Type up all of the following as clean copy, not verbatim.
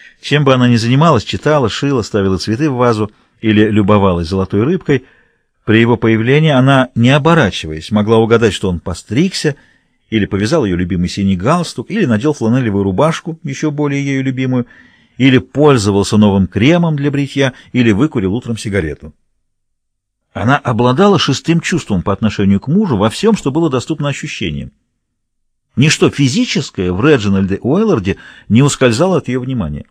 Чем бы она ни занималась, читала, шила, ставила цветы в вазу или любовалась золотой рыбкой, при его появлении она, не оборачиваясь, могла угадать, что он постригся, или повязал ее любимый синий галстук, или надел фланелевую рубашку, еще более ею любимую, или пользовался новым кремом для бритья, или выкурил утром сигарету. Она обладала шестым чувством по отношению к мужу во всем, что было доступно ощущениям. Ничто физическое в Реджинальде Уэлларде не ускользало от ее внимания.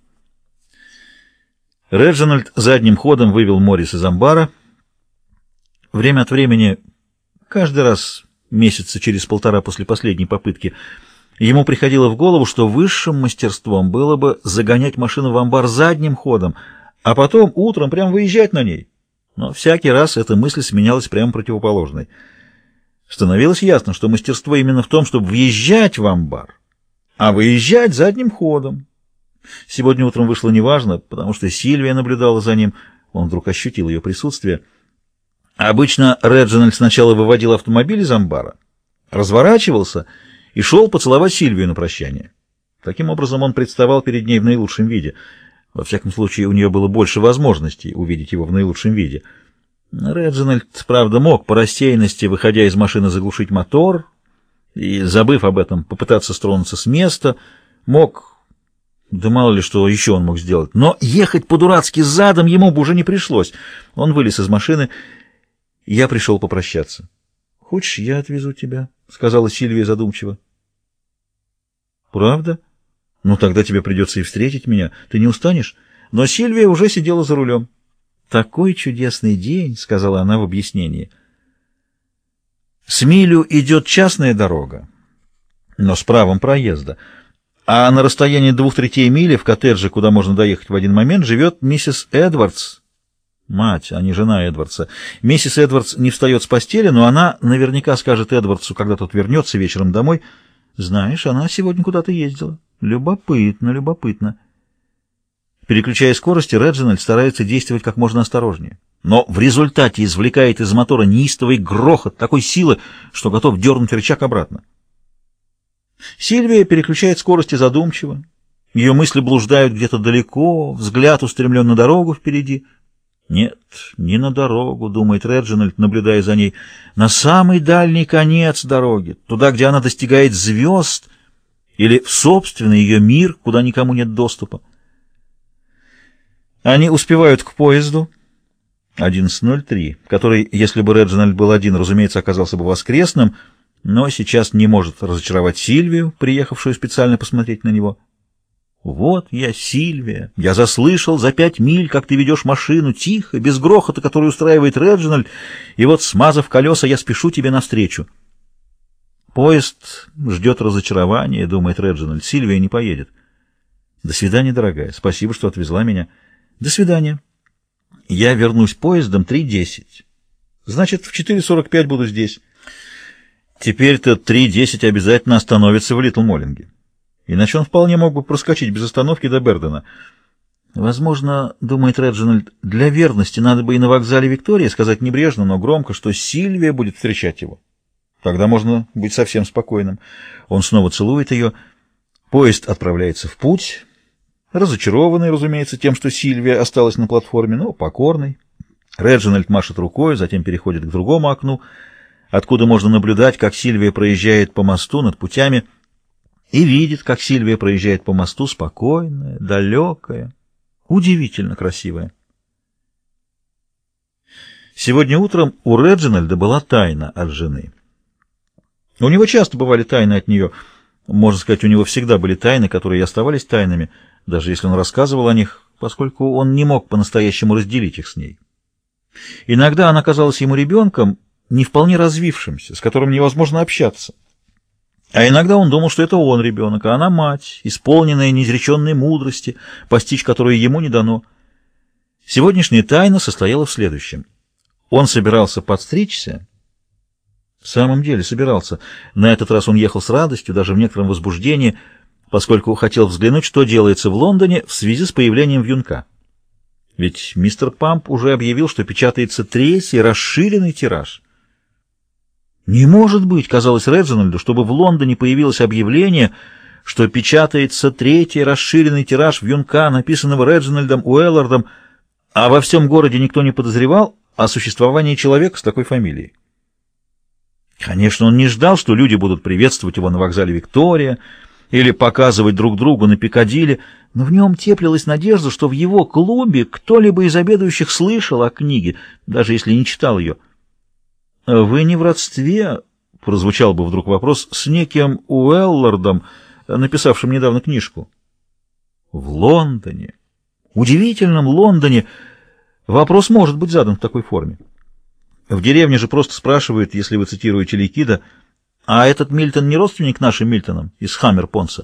Реджинальд задним ходом вывел Моррис из амбара. Время от времени, каждый раз месяца через полтора после последней попытки, ему приходило в голову, что высшим мастерством было бы загонять машину в амбар задним ходом, а потом утром прямо выезжать на ней. Но всякий раз эта мысль сменялась прямо противоположной. Становилось ясно, что мастерство именно в том, чтобы въезжать в амбар, а выезжать задним ходом. Сегодня утром вышло неважно, потому что Сильвия наблюдала за ним, он вдруг ощутил ее присутствие. Обычно Реджинальд сначала выводил автомобиль из амбара, разворачивался и шел поцеловать Сильвию на прощание. Таким образом он представал перед ней в наилучшем виде. Во всяком случае, у нее было больше возможностей увидеть его в наилучшем виде. Реджинальд, правда, мог по рассеянности, выходя из машины, заглушить мотор и, забыв об этом, попытаться стронуться с места, мог, да мало ли что еще он мог сделать, но ехать по-дурацки задом ему бы уже не пришлось. Он вылез из машины. Я пришел попрощаться. — Хочешь, я отвезу тебя? — сказала Сильвия задумчиво. — Правда? Ну, тогда тебе придется и встретить меня. Ты не устанешь? Но Сильвия уже сидела за рулем. — Такой чудесный день, — сказала она в объяснении. С милю идет частная дорога, но с правом проезда. А на расстоянии 2/3 мили в коттедже, куда можно доехать в один момент, живет миссис Эдвардс. Мать, а не жена Эдвардса. Миссис Эдвардс не встает с постели, но она наверняка скажет Эдвардсу, когда тот вернется вечером домой: «Знаешь, она сегодня куда-то ездила». Любопытно, любопытно. Переключая скорости, Реджинальд старается действовать как можно осторожнее, но в результате извлекает из мотора неистовый грохот такой силы, что готов дернуть рычаг обратно. Сильвия переключает скорости задумчиво. Ее мысли блуждают где-то далеко, взгляд устремлен на дорогу впереди. Нет, не на дорогу, думает Реджинальд, наблюдая за ней, на самый дальний конец дороги, туда, где она достигает звезд, или в собственный ее мир, куда никому нет доступа. Они успевают к поезду 11:03, который, если бы Реджинальд был один, разумеется, оказался бы воскресным, но сейчас не может разочаровать Сильвию, приехавшую специально посмотреть на него. «Вот я, Сильвия, я заслышал за 5 миль, как ты ведешь машину, тихо, без грохота, который устраивает Реджинальд, и вот, смазав колеса, я спешу тебе навстречу». «Поезд ждет разочарования», — думает Реджинальд, — «Сильвия не поедет». «До свидания, дорогая, спасибо, что отвезла меня». «До свидания. Я вернусь поездом 3:10. Значит, в 4:45 буду здесь». Теперь-то 3:10 обязательно остановится в Литл-Моллинге. Иначе он вполне мог бы проскочить без остановки до Бердена. Возможно, думает Реджинальд, для верности надо бы и на вокзале Виктория сказать небрежно, но громко, что Сильвия будет встречать его. Тогда можно быть совсем спокойным. Он снова целует ее. Поезд отправляется в путь. Разочарованный, разумеется, тем, что Сильвия осталась на платформе, но покорный. Реджинальд машет рукой, затем переходит к другому окну, откуда можно наблюдать, как Сильвия проезжает по мосту над путями, и видит, как Сильвия проезжает по мосту спокойная, далекая, удивительно красивая. Сегодня утром у Реджинальда была тайна от жены. У него часто бывали тайны от нее. Можно сказать, у него всегда были тайны, которые и оставались тайнами, даже если он рассказывал о них, поскольку он не мог по-настоящему разделить их с ней. Иногда она казалась ему ребенком, не вполне развившимся, с которым невозможно общаться. А иногда он думал, что это он ребенок, а она мать, исполненная неизреченной мудрости, постичь которую ему не дано. Сегодняшняя тайна состояла в следующем. Он собирался подстричься. В самом деле собирался. На этот раз он ехал с радостью, даже в некотором возбуждении, поскольку хотел взглянуть, что делается в Лондоне в связи с появлением вьюнка. Ведь мистер Памп уже объявил, что печатается 3-й расширенный тираж. Не может быть, казалось Реджинальду, чтобы в Лондоне появилось объявление, что печатается третий расширенный тираж вьюнка, написанного Реджинальдом Уэллардом, а во всем городе никто не подозревал о существовании человека с такой фамилией. Конечно, он не ждал, что люди будут приветствовать его на вокзале Виктория или показывать друг другу на Пикадилли, но в нем теплилась надежда, что в его клубе кто-либо из обедающих слышал о книге, даже если не читал ее. «Вы не в родстве?» — прозвучал бы вдруг вопрос, — «с неким Уэллардом, написавшим недавно книжку?» В Лондоне, удивительном Лондоне, вопрос может быть задан в такой форме. В деревне же просто спрашивают, если вы цитируете Ликида, «А этот Мильтон не родственник нашим Мильтонам из Хаммер-Понса?»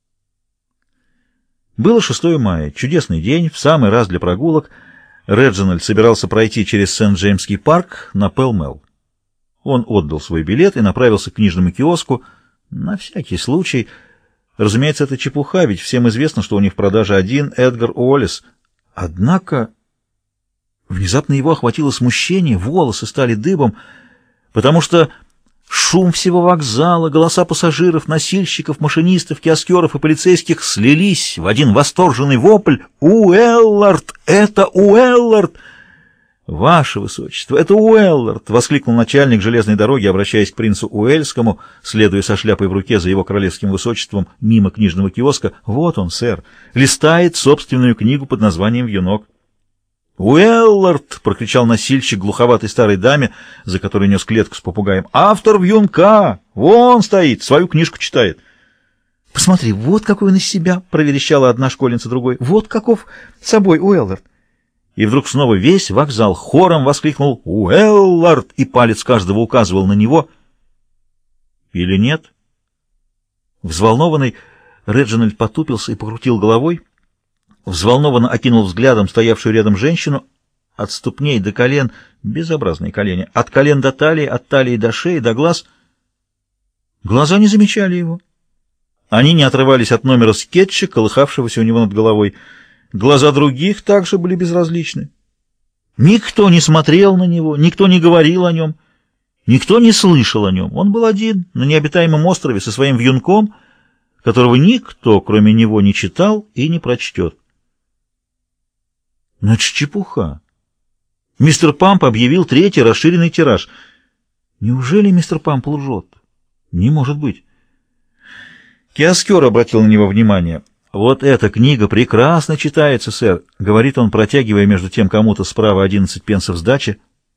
Было 6 мая, чудесный день, в самый раз для прогулок. Реджинальд собирался пройти через Сент-Джеймский парк на Пэлл-Мэлл. Он отдал свой билет и направился к книжному киоску на всякий случай. Разумеется, это чепуха, ведь всем известно, что у них в продаже один Эдгар Уоллес. Однако внезапно его охватило смущение, волосы стали дыбом, потому что шум всего вокзала, голоса пассажиров, носильщиков, машинистов, киоскеров и полицейских слились в один восторженный вопль: «Уэллард! Это Уэллард!» «Ваше Высочество, это Уэллард!» — воскликнул начальник железной дороги, обращаясь к принцу Уэльскому, следуя со шляпой в руке за его королевским высочеством мимо книжного киоска. «Вот он, сэр, листает собственную книгу под названием «Вьюнок». «Уэллард!» — прокричал носильщик глуховатой старой даме, за которой нес клетку с попугаем. «Автор «Вьюнка»! Вон стоит, свою книжку читает!» «Посмотри, вот какой он из себя!» — проверещала одна школьница другой. «Вот каков собой Уэллард!» И вдруг снова весь вокзал хором воскликнул «Уэллард!» и палец каждого указывал на него. Или нет? Взволнованный Реджинальд потупился и покрутил головой, взволнованно окинул взглядом стоявшую рядом женщину, от ступней до колен, безобразные колени, от колен до талии, от талии до шеи, до глаз. Глаза не замечали его. Они не отрывались от номера скетча, колыхавшегося у него над головой. Глаза других также были безразличны. Никто не смотрел на него, никто не говорил о нем, никто не слышал о нем. Он был один на необитаемом острове со своим вьюнком, которого никто, кроме него, не читал и не прочтет. Но это ж чепуха. Мистер Памп объявил третий расширенный тираж. Неужели мистер Памп лжет? Не может быть. Киоскер обратил на него внимание. «Вот эта книга прекрасно читается, сэр», — говорит он, протягивая между тем кому-то справа 11 пенсов сдачи.